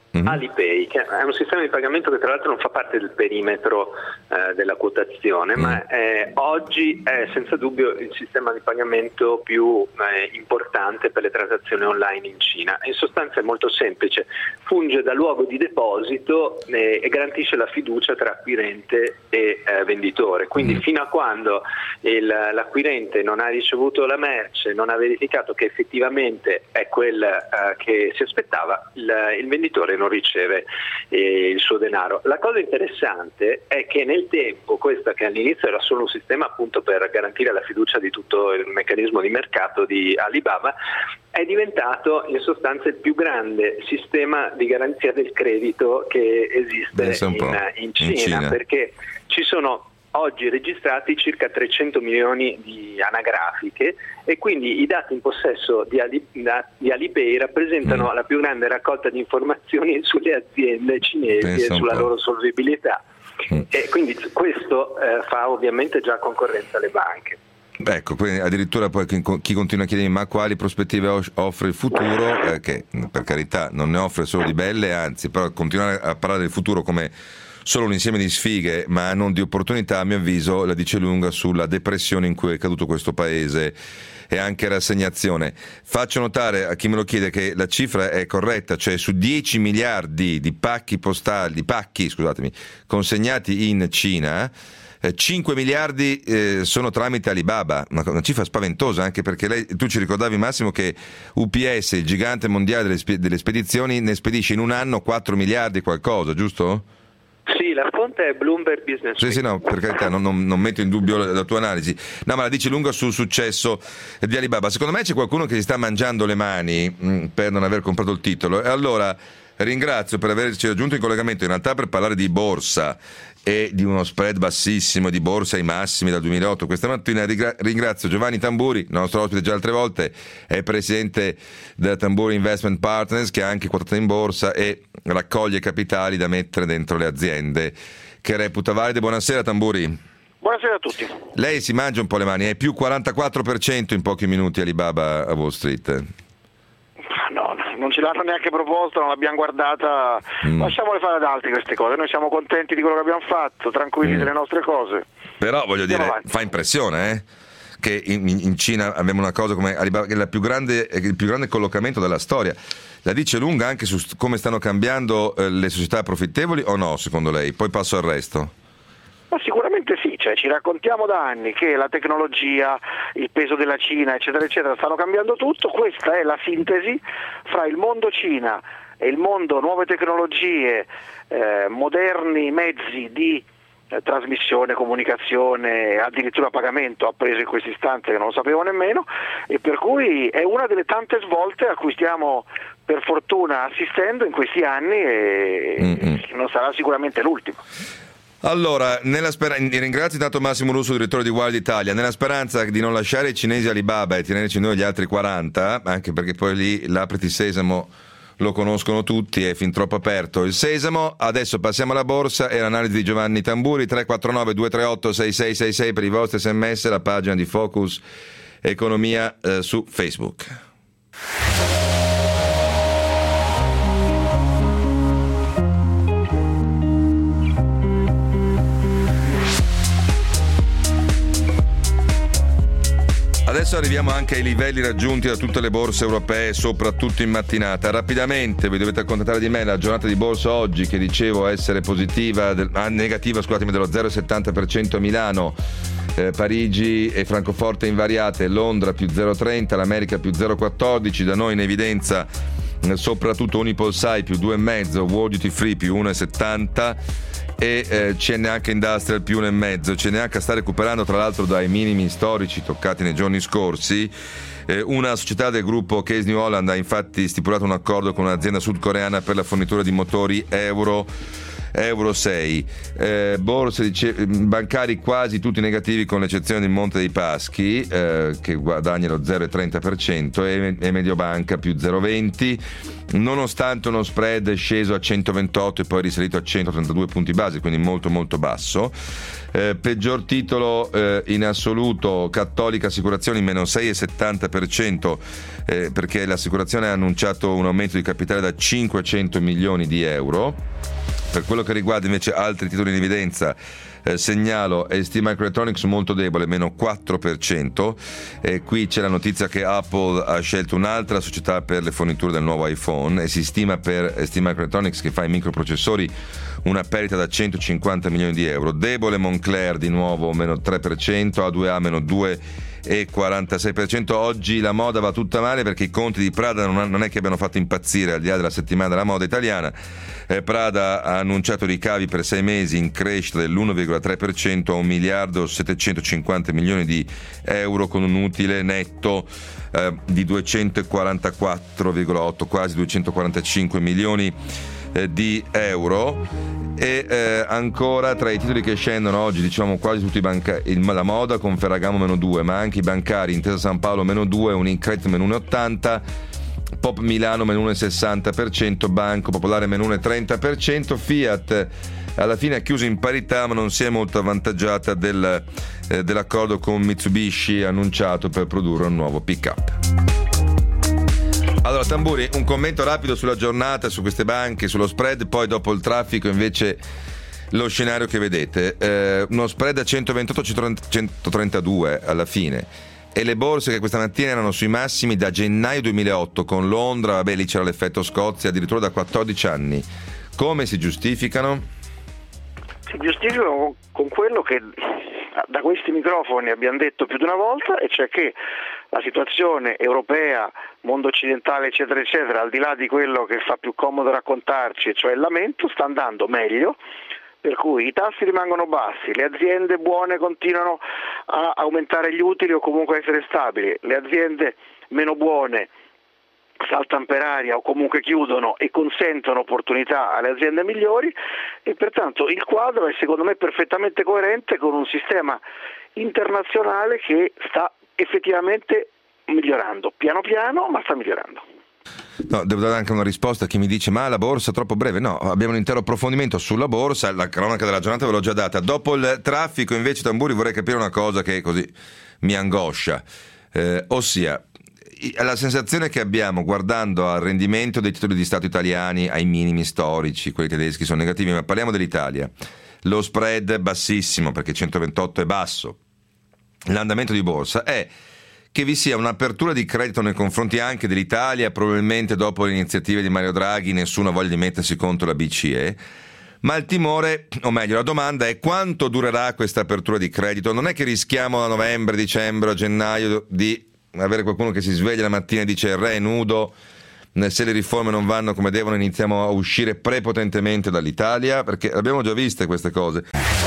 Alipay, che è un sistema di pagamento che tra l'altro non fa parte del perimetro della quotazione, ma oggi è senza dubbio il sistema di pagamento più importante per le transazioni online in Cina. In sostanza è molto semplice, funge da luogo di deposito e garantisce la fiducia tra acquirente e venditore, quindi fino a quando l'acquirente non ha ricevuto la merce, non ha verificato che effettivamente è quella che si aspettava, il venditore non riceve il suo denaro. La cosa interessante è che nel tempo, questa che all'inizio era solo un sistema appunto per garantire la fiducia di tutto il meccanismo di mercato di Alibaba, è diventato in sostanza il più grande sistema di garanzia del credito che esiste in Cina, perché ci sono oggi registrati circa 300 milioni di anagrafiche e quindi i dati in possesso di Alipay rappresentano la più grande raccolta di informazioni sulle aziende cinesi e sulla loro solvibilità. E quindi questo fa ovviamente già concorrenza alle banche. Ecco, quindi addirittura poi chi continua a chiedermi ma quali prospettive offre il futuro, che per carità non ne offre solo di belle, anzi, però continuare a parlare del futuro come solo un insieme di sfighe ma non di opportunità, a mio avviso la dice lunga sulla depressione in cui è caduto questo paese e anche rassegnazione. Faccio notare a chi me lo chiede che la cifra è corretta, cioè su 10 miliardi di pacchi consegnati in Cina, 5 miliardi sono tramite Alibaba, una cifra spaventosa, anche perché tu ci ricordavi Massimo che UPS, il gigante mondiale delle spedizioni, ne spedisce in un anno 4 miliardi qualcosa, giusto? Sì, la fonte è Bloomberg Business Week. Sì, no, per carità, non metto in dubbio la tua analisi. No, ma la dice lunga sul successo di Alibaba. Secondo me c'è qualcuno che si sta mangiando le mani per non aver comprato il titolo. E allora ringrazio per averci raggiunto in collegamento, in realtà per parlare di borsa e di uno spread bassissimo di borsa ai massimi dal 2008. Questa mattina ringrazio Giovanni Tamburi, nostro ospite già altre volte, è presidente della Tamburi Investment Partners, che è anche quotata in borsa e raccoglie capitali da mettere dentro le aziende che reputa valide. Buonasera Tamburi. Buonasera a tutti. Lei si mangia un po' le mani, è più 44% in pochi minuti Alibaba a Wall Street. No, non ce l'hanno neanche proposto, non l'abbiamo guardata, lasciamole fare ad altri queste cose, noi siamo contenti di quello che abbiamo fatto, tranquilli delle nostre cose. Però voglio dire, avanti. Fa impressione che in Cina abbiamo una cosa come Alibaba, che è il più grande collocamento della storia. La dice lunga anche su come stanno cambiando le società profittevoli o no, secondo lei? Poi passo al resto. Ma sicuramente sì, cioè ci raccontiamo da anni che la tecnologia, il peso della Cina, eccetera, eccetera, stanno cambiando tutto. Questa è la sintesi fra il mondo Cina e il mondo nuove tecnologie, moderni mezzi di trasmissione, comunicazione, addirittura pagamento appreso in questo istante che non lo sapevo nemmeno, e per cui è una delle tante svolte a cui stiamo per fortuna assistendo in questi anni e non sarà sicuramente l'ultimo. Allora, ringrazio intanto Massimo Russo, direttore di Wild Italia, nella speranza di non lasciare i cinesi Alibaba e tenerci noi gli altri 40, anche perché poi lì l'apriti sesamo lo conoscono tutti, è fin troppo aperto il sesamo. Adesso passiamo alla borsa e l'analisi di Giovanni Tamburi. 349 238 6666 per i vostri sms, la pagina di Focus Economia su Facebook. Adesso arriviamo anche ai livelli raggiunti da tutte le borse europee, soprattutto in mattinata. Rapidamente vi dovete accontentare di me, la giornata di borsa oggi, che dicevo essere negativa, dello 0,70% a Milano, Parigi e Francoforte invariate, Londra più 0,30, l'America più 0,14, da noi in evidenza soprattutto Unipolsai più 2,5, World Duty Free più 1,70 e CNH Industrial più 1,5. CNH sta recuperando tra l'altro dai minimi storici toccati nei giorni scorsi. Una società del gruppo Case New Holland ha infatti stipulato un accordo con un'azienda sudcoreana per la fornitura di motori Euro euro 6. Borse bancari quasi tutti negativi con l'eccezione di Monte dei Paschi che guadagna lo 0,30% e Mediobanca più 0,20, nonostante uno spread sceso a 128 e poi risalito a 132 punti base, quindi molto molto basso. Peggior titolo in assoluto Cattolica Assicurazioni meno 6,70%, perché l'assicurazione ha annunciato un aumento di capitale da 500 milioni di euro. Per quello che riguarda invece altri titoli in evidenza, segnalo ST Microelectronics molto debole, meno 4%. Qui c'è la notizia che Apple ha scelto un'altra società per le forniture del nuovo iPhone e si stima per ST Microelectronics, che fa i microprocessori, una perdita da 150 milioni di euro. Debole Moncler di nuovo meno 3%, A2A meno 2,46%. Oggi la moda va tutta male perché i conti di Prada non è che abbiano fatto impazzire, al di là della settimana della moda italiana. Prada ha annunciato ricavi per 6 mesi in crescita dell'1,3% a 1 miliardo 750 milioni di euro, con un utile netto di 244,8, quasi 245 milioni di euro. E ancora tra i titoli che scendono oggi, diciamo quasi tutti la moda con Ferragamo meno 2, ma anche i bancari, Intesa San Paolo meno 2, Unicredit meno 1,80, Pop Milano meno 1,60%, Banco Popolare meno 1,30%, Fiat alla fine ha chiuso in parità ma non si è molto avvantaggiata dell'accordo con Mitsubishi annunciato per produrre un nuovo pick-up. Allora Tamburi, un commento rapido sulla giornata, su queste banche, sullo spread, poi dopo il traffico invece lo scenario che vedete, uno spread a 128-132 alla fine, e le borse che questa mattina erano sui massimi da gennaio 2008, con Londra, vabbè lì c'era l'effetto Scozia, addirittura da 14 anni. Come si giustificano? Si giustificano con quello che da questi microfoni abbiamo detto più di una volta, e cioè che la situazione europea, mondo occidentale eccetera eccetera, al di là di quello che fa più comodo raccontarci, cioè il lamento, sta andando meglio, per cui i tassi rimangono bassi, le aziende buone continuano a aumentare gli utili o comunque a essere stabili, le aziende meno buone saltano per aria o comunque chiudono e consentono opportunità alle aziende migliori, e pertanto il quadro è secondo me perfettamente coerente con un sistema internazionale che sta effettivamente migliorando, piano piano, ma sta migliorando. No, devo dare anche una risposta a chi mi dice ma la borsa è troppo breve. No, abbiamo un intero approfondimento sulla borsa, la cronaca della giornata ve l'ho già data. Dopo il traffico invece, Tamburi, vorrei capire una cosa che così mi angoscia, ossia la sensazione che abbiamo guardando al rendimento dei titoli di Stato italiani ai minimi storici, quelli tedeschi sono negativi, ma parliamo dell'Italia, lo spread è bassissimo perché 128 è basso, l'andamento di borsa è che vi sia un'apertura di credito nei confronti anche dell'Italia, probabilmente dopo le iniziative di Mario Draghi nessuno voglia di mettersi contro la BCE, ma il timore, o meglio la domanda è quanto durerà questa apertura di credito. Non è che rischiamo a novembre, dicembre o gennaio di avere qualcuno che si sveglia la mattina e dice il re è nudo, se le riforme non vanno come devono iniziamo a uscire prepotentemente dall'Italia, perché abbiamo già viste queste cose.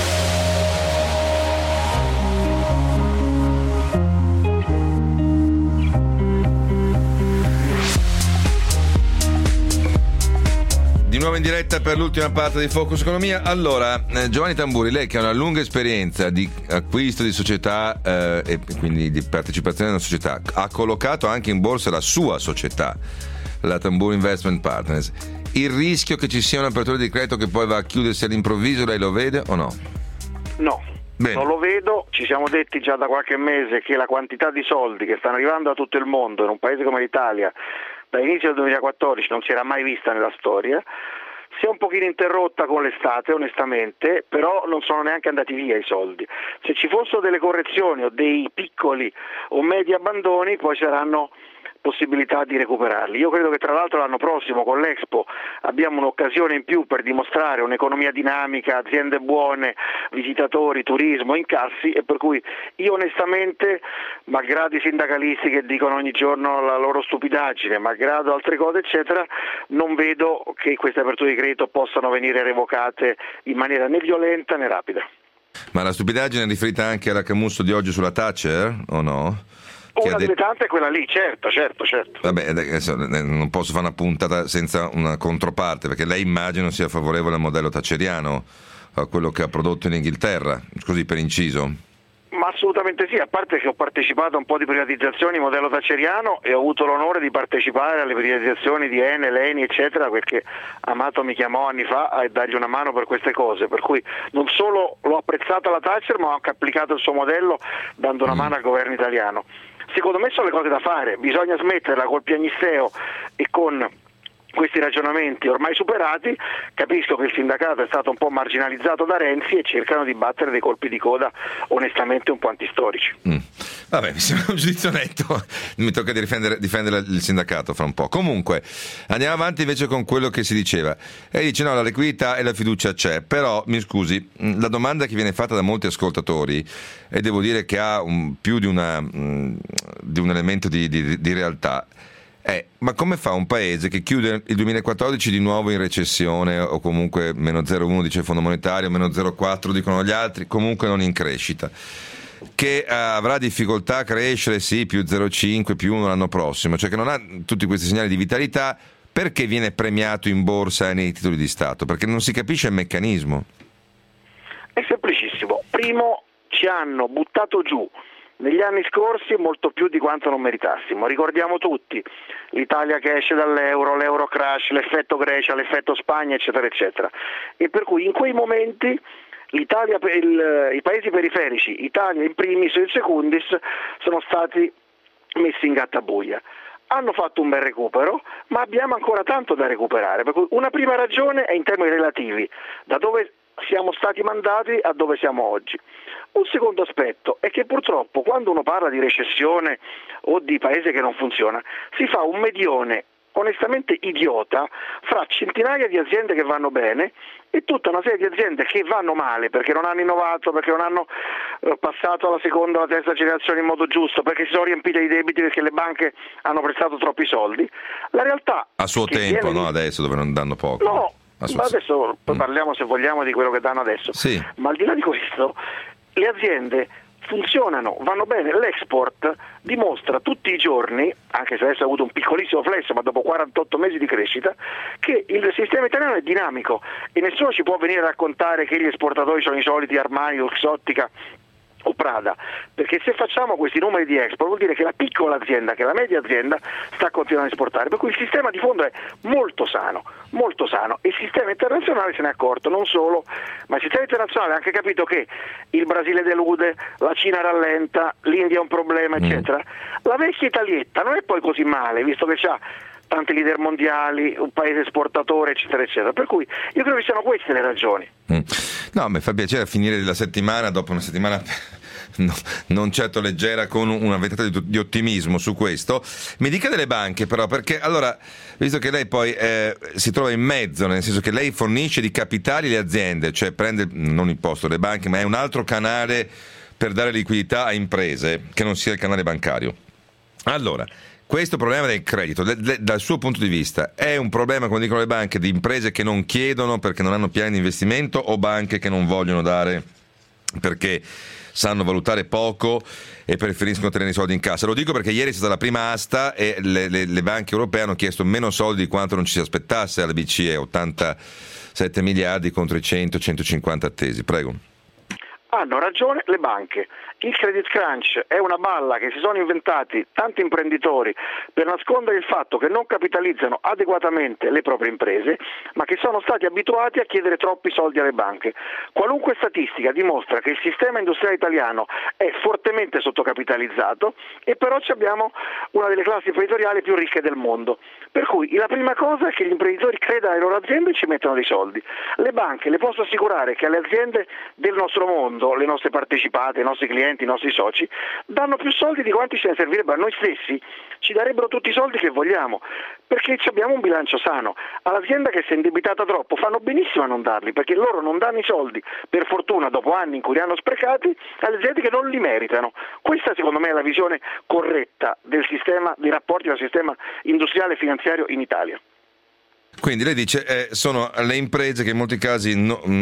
Di nuovo in diretta per l'ultima parte di Focus Economia. Allora, Giovanni Tamburi, lei che ha una lunga esperienza di acquisto di società e quindi di partecipazione in una società, ha collocato anche in borsa la sua società, la Tamburi Investment Partners. Il rischio che ci sia un'apertura di credito che poi va a chiudersi all'improvviso, lei lo vede o no? No. Bene. Non lo vedo, ci siamo detti già da qualche mese che la quantità di soldi che stanno arrivando da tutto il mondo in un paese come l'Italia dall'inizio del 2014 non si era mai vista nella storia, si è un pochino interrotta con l'estate onestamente, però non sono neanche andati via i soldi. Se ci fossero delle correzioni o dei piccoli o medi abbandoni poi saranno possibilità di recuperarli. Io credo che tra l'altro l'anno prossimo con l'Expo abbiamo un'occasione in più per dimostrare un'economia dinamica, aziende buone, visitatori, turismo, incassi, e per cui io onestamente, malgrado i sindacalisti che dicono ogni giorno la loro stupidaggine, malgrado altre cose eccetera, non vedo che queste aperture di credito possano venire revocate in maniera né violenta né rapida. Ma la stupidaggine è riferita anche alla Camusso di oggi sulla Thatcher o no? Una delle tante è quella lì, certo. Vabbè, adesso non posso fare una puntata senza una controparte, perché lei immagino sia favorevole al modello thatcheriano, a quello che ha prodotto in Inghilterra, così per inciso. Ma assolutamente sì, a parte che ho partecipato a un po' di privatizzazioni modello thatcheriano e ho avuto l'onore di partecipare alle privatizzazioni di Enel, Eni eccetera, perché Amato mi chiamò anni fa a dargli una mano per queste cose, per cui non solo l'ho apprezzata la Thatcher, ma ho anche applicato il suo modello dando una mano al governo italiano. Secondo me sono le cose da fare, bisogna smetterla col piagnisteo e con questi ragionamenti ormai superati. Capisco che il sindacato è stato un po' marginalizzato da Renzi e cercano di battere dei colpi di coda onestamente un po' antistorici. Vabbè, mi sembra un giudizio netto, mi tocca di difendere il sindacato fra un po'. Comunque andiamo avanti invece con quello che si diceva, e dice no, la liquidità e la fiducia c'è, però mi scusi, la domanda che viene fatta da molti ascoltatori, e devo dire che ha più di un elemento di realtà, ma come fa un paese che chiude il 2014 di nuovo in recessione, o comunque meno 0,1 dice il Fondo Monetario, meno 0,4 dicono gli altri, comunque non in crescita, che avrà difficoltà a crescere, sì, più 0,5, più 1 l'anno prossimo, cioè che non ha tutti questi segnali di vitalità, perché viene premiato in borsa e nei titoli di Stato? Perché non si capisce il meccanismo. È semplicissimo. Primo, ci hanno buttato giù negli anni scorsi molto più di quanto non meritassimo. Ricordiamo tutti l'Italia che esce dall'euro, l'euro crash, l'effetto Grecia, l'effetto Spagna, eccetera, eccetera. E per cui in quei momenti l'Italia, i paesi periferici, Italia in primis e in secundis, sono stati messi in gattabuia. Hanno fatto un bel recupero, ma abbiamo ancora tanto da recuperare. Per cui una prima ragione è in termini relativi, da dove siamo stati mandati a dove siamo oggi. Un secondo aspetto è che purtroppo quando uno parla di recessione o di paese che non funziona, si fa un medione onestamente idiota fra centinaia di aziende che vanno bene e tutta una serie di aziende che vanno male perché non hanno innovato, perché non hanno passato alla seconda o alla terza generazione in modo giusto, perché si sono riempite di debiti perché le banche hanno prestato troppi soldi. La realtà a suo tempo, no? Adesso dove non danno poco. No, ma adesso parliamo se vogliamo di quello che danno adesso. Sì. Ma al di là di questo, le aziende funzionano, vanno bene, l'export dimostra tutti i giorni, anche se adesso ha avuto un piccolissimo flash, ma dopo 48 mesi di crescita, che il sistema italiano è dinamico e nessuno ci può venire a raccontare che gli esportatori sono i soliti Armani, Luxottica o Prada, perché se facciamo questi numeri di export vuol dire che la piccola azienda, che la media azienda sta continuando a esportare, per cui il sistema di fondo è molto sano e il sistema internazionale se ne è accorto, non solo, ma il sistema internazionale ha anche capito che il Brasile delude, la Cina rallenta, l'India è un problema eccetera. La vecchia Italietta non è poi così male, visto che c'ha tanti leader mondiali, un paese esportatore eccetera eccetera, per cui io credo che siano queste le ragioni. No, mi fa piacere finire la settimana dopo una settimana non certo leggera, con una ventata di ottimismo su questo. Mi dica delle banche però, perché allora, visto che lei poi si trova in mezzo, nel senso che lei fornisce di capitali le aziende, cioè prende non il posto delle banche, ma è un altro canale per dare liquidità a imprese che non sia il canale bancario. Allora, questo problema del credito, dal suo punto di vista, è un problema, come dicono le banche, di imprese che non chiedono perché non hanno piani di investimento, o banche che non vogliono dare perché sanno valutare poco e preferiscono tenere i soldi in cassa? Lo dico perché ieri è stata la prima asta e le banche europee hanno chiesto meno soldi di quanto non ci si aspettasse alla BCE, 87 miliardi contro i 100-150 attesi. Prego. Hanno ragione le banche. Il credit crunch è una balla che si sono inventati tanti imprenditori per nascondere il fatto che non capitalizzano adeguatamente le proprie imprese, ma che sono stati abituati a chiedere troppi soldi alle banche. Qualunque statistica dimostra che il sistema industriale italiano è fortemente sottocapitalizzato e però abbiamo una delle classi imprenditoriali più ricche del mondo. Per cui la prima cosa è che gli imprenditori credano alle loro aziende e ci mettono dei soldi. Le banche, le posso assicurare che alle aziende del nostro mondo, le nostre partecipate, i nostri clienti, i nostri soci, danno più soldi di quanti ce ne servirebbero a noi stessi, ci darebbero tutti i soldi che vogliamo, perché abbiamo un bilancio sano. All'azienda che si è indebitata troppo fanno benissimo a non darli, perché loro non danno i soldi, per fortuna dopo anni in cui li hanno sprecati, alle aziende che non li meritano. Questa secondo me è la visione corretta del sistema, dei rapporti del sistema industriale e finanziario in Italia. Quindi lei dice sono le imprese che in molti casi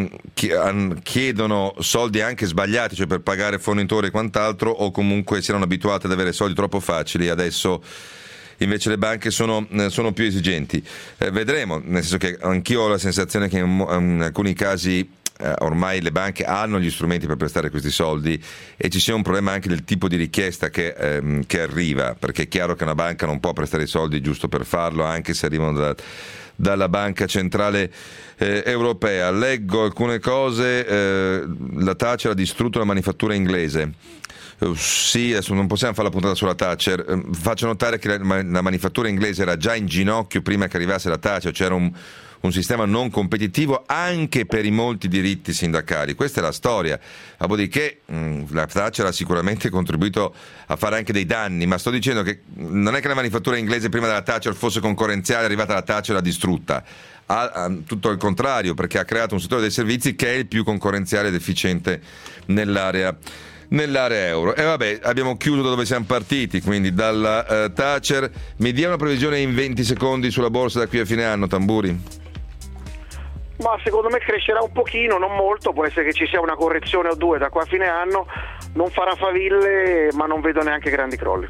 chiedono soldi anche sbagliati, cioè per pagare fornitori e quant'altro, o comunque si erano abituate ad avere soldi troppo facili, adesso invece le banche sono più esigenti. Vedremo, nel senso che anch'io ho la sensazione che in alcuni casi ormai le banche hanno gli strumenti per prestare questi soldi e ci sia un problema anche del tipo di richiesta che arriva, perché è chiaro che una banca non può prestare i soldi giusto per farlo, anche se arrivano dalla Banca Centrale Europea. Leggo alcune cose, la Thatcher ha distrutto la manifattura inglese. Sì, adesso non possiamo fare la puntata sulla Thatcher. Faccio notare che la manifattura inglese era già in ginocchio prima che arrivasse la Thatcher, c'era un sistema non competitivo anche per i molti diritti sindacali. Questa è la storia. Dopodiché la Thatcher ha sicuramente contribuito a fare anche dei danni, ma sto dicendo che non è che la manifattura inglese prima della Thatcher fosse concorrenziale, è arrivata la Thatcher e l'ha distrutta. Tutto il contrario, perché ha creato un settore dei servizi che è il più concorrenziale ed efficiente nell'area euro. E vabbè, abbiamo chiuso da dove siamo partiti, quindi dalla Thatcher. Mi dia una previsione in 20 secondi sulla borsa da qui a fine anno, Tamburi? Ma secondo me crescerà un pochino, non molto, può essere che ci sia una correzione o due da qua a fine anno, non farà faville, ma non vedo neanche grandi crolli.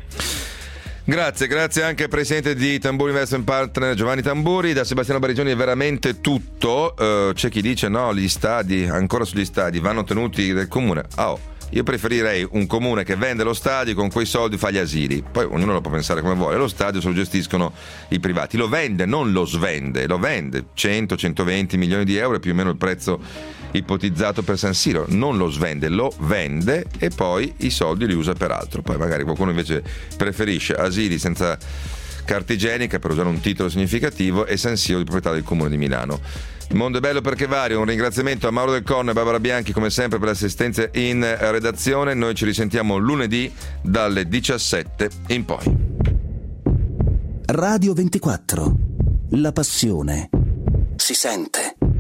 Grazie anche al presidente di Tamburi Investment Partner Giovanni Tamburi. Da Sebastiano Barisoni è veramente tutto. C'è chi dice no, gli stadi, ancora sugli stadi, vanno tenuti del comune. Io preferirei un comune che vende lo stadio, con quei soldi fa gli asili, poi ognuno lo può pensare come vuole. Lo stadio se lo gestiscono i privati, lo vende, non lo svende, lo vende 100-120 milioni di euro, è più o meno il prezzo ipotizzato per San Siro. Non lo svende, lo vende e poi i soldi li usa per altro. Poi magari qualcuno invece preferisce asili senza carta igienica, per usare un titolo significativo, e San Siro di proprietà del Comune di Milano. Il mondo è bello perché varia. Un ringraziamento a Mauro Del Corno e Barbara Bianchi come sempre per l'assistenza in redazione. Noi ci risentiamo lunedì dalle 17 in poi. Radio 24. La passione si sente.